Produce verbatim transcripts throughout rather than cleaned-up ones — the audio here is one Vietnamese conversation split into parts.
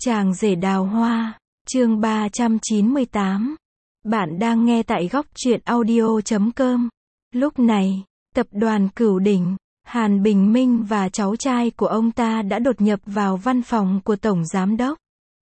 Chàng rể đào hoa, chương ba trăm chín mươi tám. Bạn đang nghe tại góc truyện audio chấm com. Lúc này, tập đoàn Cửu Đỉnh, Hàn Bình Minh và cháu trai của ông ta đã đột nhập vào văn phòng của Tổng Giám đốc.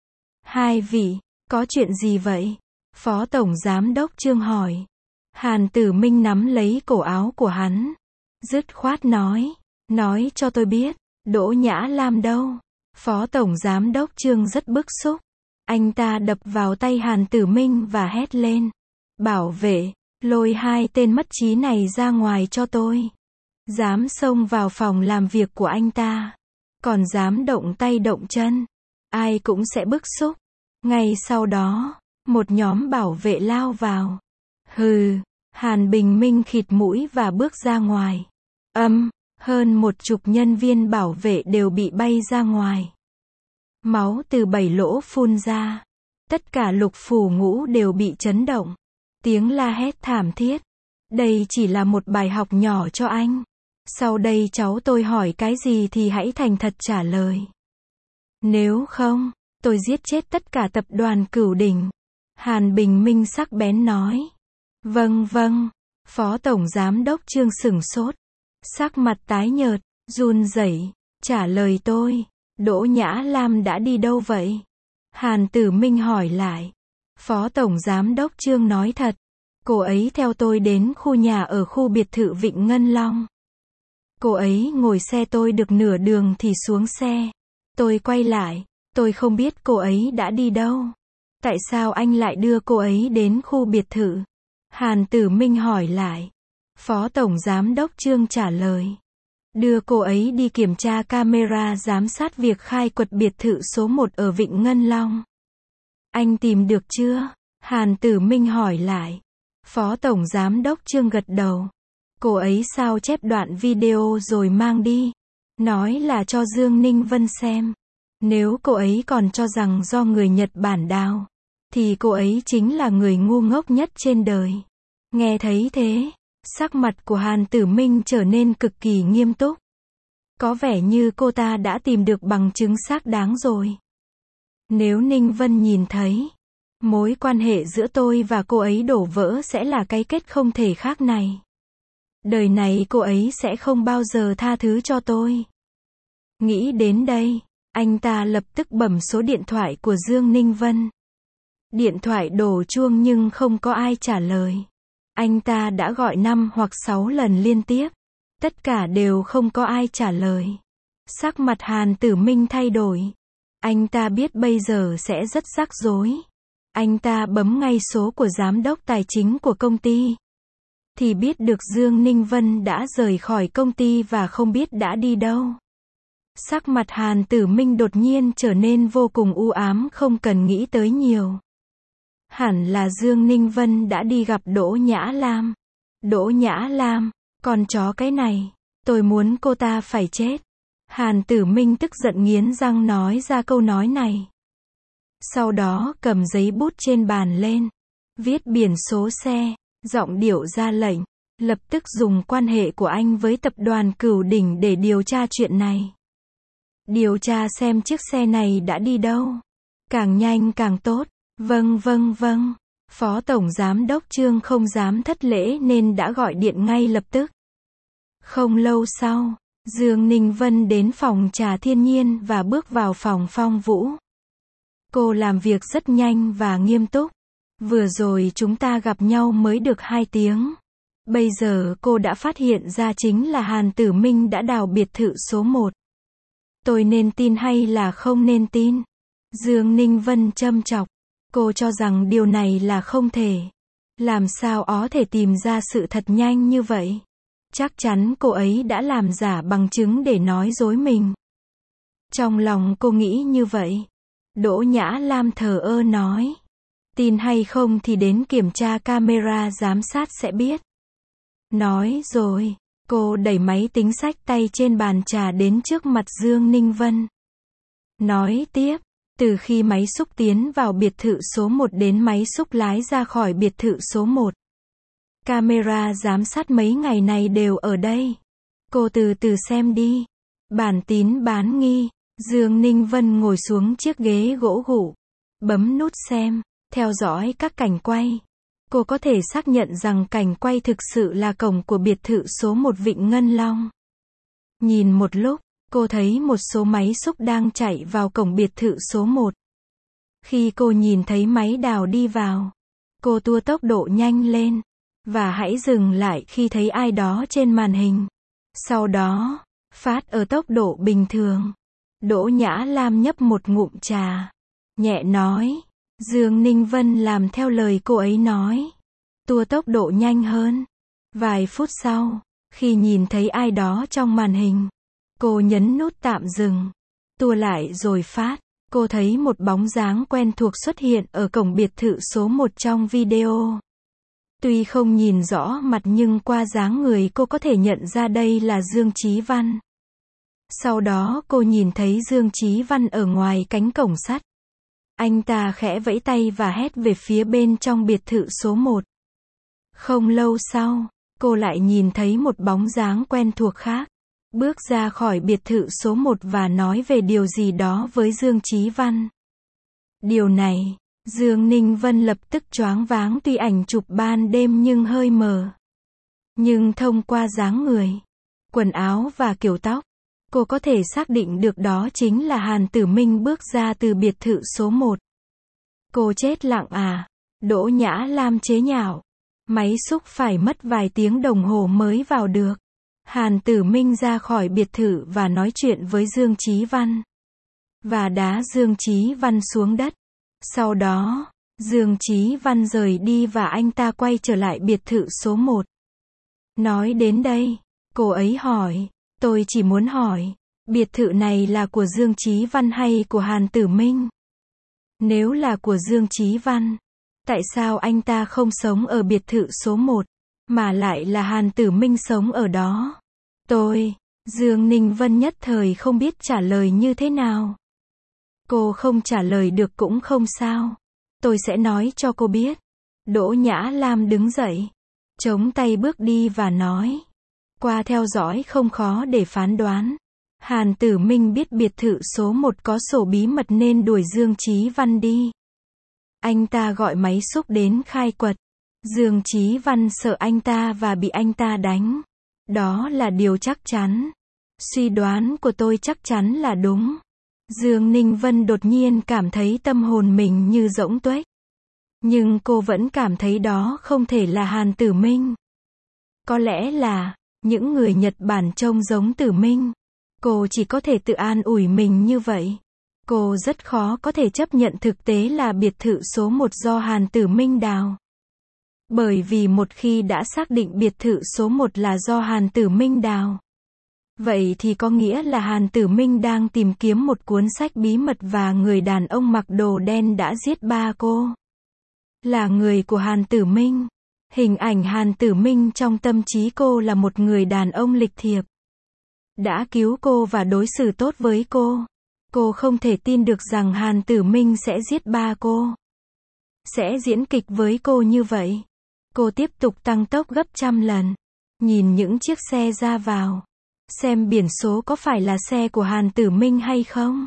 Hai vị, có chuyện gì vậy? Phó Tổng Giám đốc Trương hỏi. Hàn Tử Minh nắm lấy cổ áo của hắn, dứt khoát nói, nói cho tôi biết, Đỗ Nhã Lam đâu? Phó Tổng Giám đốc Trương rất bức xúc. Anh ta đập vào tay Hàn Tử Minh và hét lên. Bảo vệ, lôi hai tên mất trí này ra ngoài cho tôi. Dám xông vào phòng làm việc của anh ta, còn dám động tay động chân, ai cũng sẽ bức xúc. Ngay sau đó, một nhóm bảo vệ lao vào. Hừ, Hàn Bình Minh khịt mũi và bước ra ngoài. Âm, hơn một chục nhân viên bảo vệ đều bị bay ra ngoài. Máu từ bảy lỗ phun ra. Tất cả lục phủ ngũ đều bị chấn động. Tiếng la hét thảm thiết. Đây chỉ là một bài học nhỏ cho anh. Sau đây cháu tôi hỏi cái gì thì hãy thành thật trả lời. Nếu không, tôi giết chết tất cả tập đoàn Cửu Đỉnh. Hàn Bình Minh sắc bén nói. Vâng vâng, Phó Tổng Giám đốc Trương sửng sốt. Sắc mặt tái nhợt, run rẩy, trả lời tôi. Đỗ Nhã Lam đã đi đâu vậy? Hàn Tử Minh hỏi lại. Phó Tổng Giám đốc Trương nói thật. Cô ấy theo tôi đến khu nhà ở khu biệt thự Vịnh Ngân Long. Cô ấy ngồi xe tôi được nửa đường thì xuống xe. Tôi quay lại, tôi không biết cô ấy đã đi đâu. Tại sao anh lại đưa cô ấy đến khu biệt thự? Hàn Tử Minh hỏi lại. Phó Tổng Giám đốc Trương trả lời. Đưa cô ấy đi kiểm tra camera giám sát việc khai quật biệt thự số một ở Vịnh Ngân Long. Anh tìm được chưa? Hàn Tử Minh hỏi lại. Phó Tổng Giám đốc Trương gật đầu. Cô ấy sao chép đoạn video rồi mang đi. Nói là cho Dương Ninh Vân xem. Nếu cô ấy còn cho rằng do người Nhật Bản đào, thì cô ấy chính là người ngu ngốc nhất trên đời. Nghe thấy thế, sắc mặt của Hàn Tử Minh trở nên cực kỳ nghiêm túc. Có vẻ như cô ta đã tìm được bằng chứng xác đáng rồi. Nếu Ninh Vân nhìn thấy, mối quan hệ giữa tôi và cô ấy đổ vỡ sẽ là cái kết không thể khác này. Đời này cô ấy sẽ không bao giờ tha thứ cho tôi. Nghĩ đến đây, anh ta lập tức bấm số điện thoại của Dương Ninh Vân. Điện thoại đổ chuông nhưng không có ai trả lời. Anh ta đã gọi năm hoặc sáu lần liên tiếp. Tất cả đều không có ai trả lời. Sắc mặt Hàn Tử Minh thay đổi. Anh ta biết bây giờ sẽ rất rắc rối. Anh ta bấm ngay số của giám đốc tài chính của công ty. Thì biết được Dương Ninh Vân đã rời khỏi công ty và không biết đã đi đâu. Sắc mặt Hàn Tử Minh đột nhiên trở nên vô cùng u ám, không cần nghĩ tới nhiều. Hẳn là Dương Ninh Vân đã đi gặp Đỗ Nhã Lam. Đỗ Nhã Lam, con chó cái này, tôi muốn cô ta phải chết. Hàn Tử Minh tức giận nghiến răng nói ra câu nói này. Sau đó cầm giấy bút trên bàn lên, viết biển số xe, giọng điệu ra lệnh, lập tức dùng quan hệ của anh với tập đoàn Cửu Đỉnh để điều tra chuyện này. Điều tra xem chiếc xe này đã đi đâu. Càng nhanh càng tốt. Vâng vâng vâng. Phó Tổng Giám đốc Trương không dám thất lễ nên đã gọi điện ngay lập tức. Không lâu sau, Dương Ninh Vân đến phòng trà Thiên Nhiên và bước vào phòng Phong Vũ. Cô làm việc rất nhanh và nghiêm túc. Vừa rồi chúng ta gặp nhau mới được hai tiếng. Bây giờ cô đã phát hiện ra chính là Hàn Tử Minh đã đào biệt thự số một. Tôi nên tin hay là không nên tin? Dương Ninh Vân châm chọc. Cô cho rằng điều này là không thể. Làm sao có thể tìm ra sự thật nhanh như vậy? Chắc chắn cô ấy đã làm giả bằng chứng để nói dối mình. Trong lòng cô nghĩ như vậy. Đỗ Nhã Lam thờ ơ nói. Tin hay không thì đến kiểm tra camera giám sát sẽ biết. Nói rồi, cô đẩy máy tính xách tay trên bàn trà đến trước mặt Dương Ninh Vân. Nói tiếp. Từ khi máy xúc tiến vào biệt thự số một đến máy xúc lái ra khỏi biệt thự số một. Camera giám sát mấy ngày này đều ở đây. Cô từ từ xem đi. Bản tín bán nghi. Dương Ninh Vân ngồi xuống chiếc ghế gỗ gụ, bấm nút xem, theo dõi các cảnh quay. Cô có thể xác nhận rằng cảnh quay thực sự là cổng của biệt thự số một Vịnh Ngân Long. Nhìn một lúc, cô thấy một số máy xúc đang chạy vào cổng biệt thự số một. Khi cô nhìn thấy máy đào đi vào, cô tua tốc độ nhanh lên, và hãy dừng lại khi thấy ai đó trên màn hình. Sau đó, phát ở tốc độ bình thường. Đỗ Nhã Lam nhấp một ngụm trà, nhẹ nói. Dương Ninh Vân làm theo lời cô ấy nói, tua tốc độ nhanh hơn. Vài phút sau, khi nhìn thấy ai đó trong màn hình, cô nhấn nút tạm dừng, tua lại rồi phát. Cô thấy một bóng dáng quen thuộc xuất hiện ở cổng biệt thự số một trong video. Tuy không nhìn rõ mặt nhưng qua dáng người cô có thể nhận ra đây là Dương Chí Văn. Sau đó cô nhìn thấy Dương Chí Văn ở ngoài cánh cổng sắt. Anh ta khẽ vẫy tay và hét về phía bên trong biệt thự số một. Không lâu sau, cô lại nhìn thấy một bóng dáng quen thuộc khác, bước ra khỏi biệt thự số một và nói về điều gì đó với Dương Chí Văn. Điều này, Dương Ninh Vân lập tức choáng váng, tuy ảnh chụp ban đêm nhưng hơi mờ. Nhưng thông qua dáng người, quần áo và kiểu tóc, cô có thể xác định được đó chính là Hàn Tử Minh bước ra từ biệt thự số một. Cô chết lặng à? Đỗ Nhã Lam chế nhạo. Máy xúc phải mất vài tiếng đồng hồ mới vào được. Hàn Tử Minh ra khỏi biệt thự và nói chuyện với Dương Chí Văn. Và đá Dương Chí Văn xuống đất. Sau đó, Dương Chí Văn rời đi và anh ta quay trở lại biệt thự số một. Nói đến đây, cô ấy hỏi, tôi chỉ muốn hỏi, biệt thự này là của Dương Chí Văn hay của Hàn Tử Minh? Nếu là của Dương Chí Văn, tại sao anh ta không sống ở biệt thự số một, mà lại là Hàn Tử Minh sống ở đó? Tôi, Dương Ninh Vân nhất thời không biết trả lời như thế nào. Cô không trả lời được cũng không sao. Tôi sẽ nói cho cô biết. Đỗ Nhã Lam đứng dậy, chống tay bước đi và nói. Qua theo dõi không khó để phán đoán. Hàn Tử Minh biết biệt thự số một có sổ bí mật nên đuổi Dương Chí Văn đi. Anh ta gọi máy xúc đến khai quật. Dương Chí Văn sợ anh ta và bị anh ta đánh. Đó là điều chắc chắn. Suy đoán của tôi chắc chắn là đúng. Dương Ninh Vân đột nhiên cảm thấy tâm hồn mình như rỗng tuếch. Nhưng cô vẫn cảm thấy đó không thể là Hàn Tử Minh. Có lẽ là những người Nhật Bản trông giống Tử Minh. Cô chỉ có thể tự an ủi mình như vậy. Cô rất khó có thể chấp nhận thực tế là biệt thự số một do Hàn Tử Minh đào. Bởi vì một khi đã xác định biệt thự số một là do Hàn Tử Minh đào, vậy thì có nghĩa là Hàn Tử Minh đang tìm kiếm một cuốn sách bí mật và người đàn ông mặc đồ đen đã giết ba cô là người của Hàn Tử Minh. Hình ảnh Hàn Tử Minh trong tâm trí cô là một người đàn ông lịch thiệp, đã cứu cô và đối xử tốt với cô. Cô không thể tin được rằng Hàn Tử Minh sẽ giết ba cô, sẽ diễn kịch với cô như vậy. Cô tiếp tục tăng tốc gấp trăm lần, nhìn những chiếc xe ra vào, xem biển số có phải là xe của Hàn Tử Minh hay không.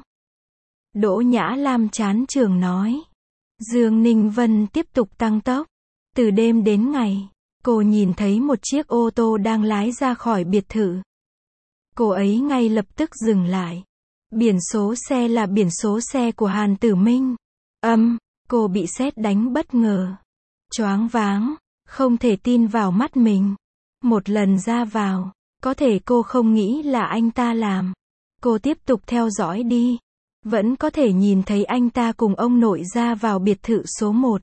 Đỗ Nhã Lam chán chường nói. Dương Ninh Vân tiếp tục tăng tốc. Từ đêm đến ngày, cô nhìn thấy một chiếc ô tô đang lái ra khỏi biệt thự. Cô ấy ngay lập tức dừng lại. Biển số xe là biển số xe của Hàn Tử Minh. Âm, cô bị sét đánh bất ngờ. Choáng váng, không thể tin vào mắt mình. Một lần ra vào, có thể cô không nghĩ là anh ta làm. Cô tiếp tục theo dõi đi. Vẫn có thể nhìn thấy anh ta cùng ông nội ra vào biệt thự số một.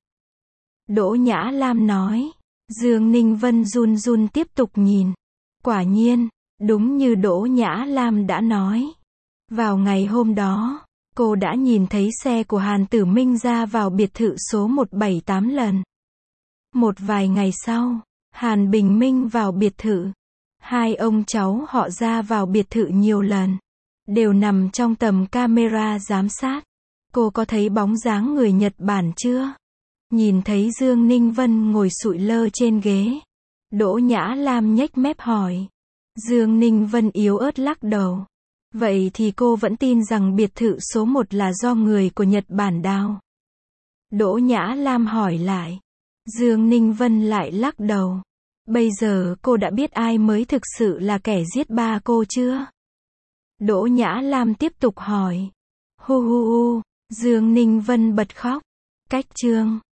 Đỗ Nhã Lam nói. Dương Ninh Vân run run tiếp tục nhìn. Quả nhiên, đúng như Đỗ Nhã Lam đã nói. Vào ngày hôm đó, cô đã nhìn thấy xe của Hàn Tử Minh ra vào biệt thự số một bảy tám lần. Một vài ngày sau, Hàn Bình Minh vào biệt thự. Hai ông cháu họ ra vào biệt thự nhiều lần, đều nằm trong tầm camera giám sát. Cô có thấy bóng dáng người Nhật Bản chưa? Nhìn thấy Dương Ninh Vân ngồi sụi lơ trên ghế. Đỗ Nhã Lam nhếch mép hỏi. Dương Ninh Vân yếu ớt lắc đầu. Vậy thì cô vẫn tin rằng biệt thự số một là do người của Nhật Bản đào? Đỗ Nhã Lam hỏi lại. Dương Ninh Vân lại lắc đầu. Bây giờ cô đã biết ai mới thực sự là kẻ giết ba cô chưa? Đỗ Nhã Lam tiếp tục hỏi. Hu hu hu, Dương Ninh Vân bật khóc. Cách chương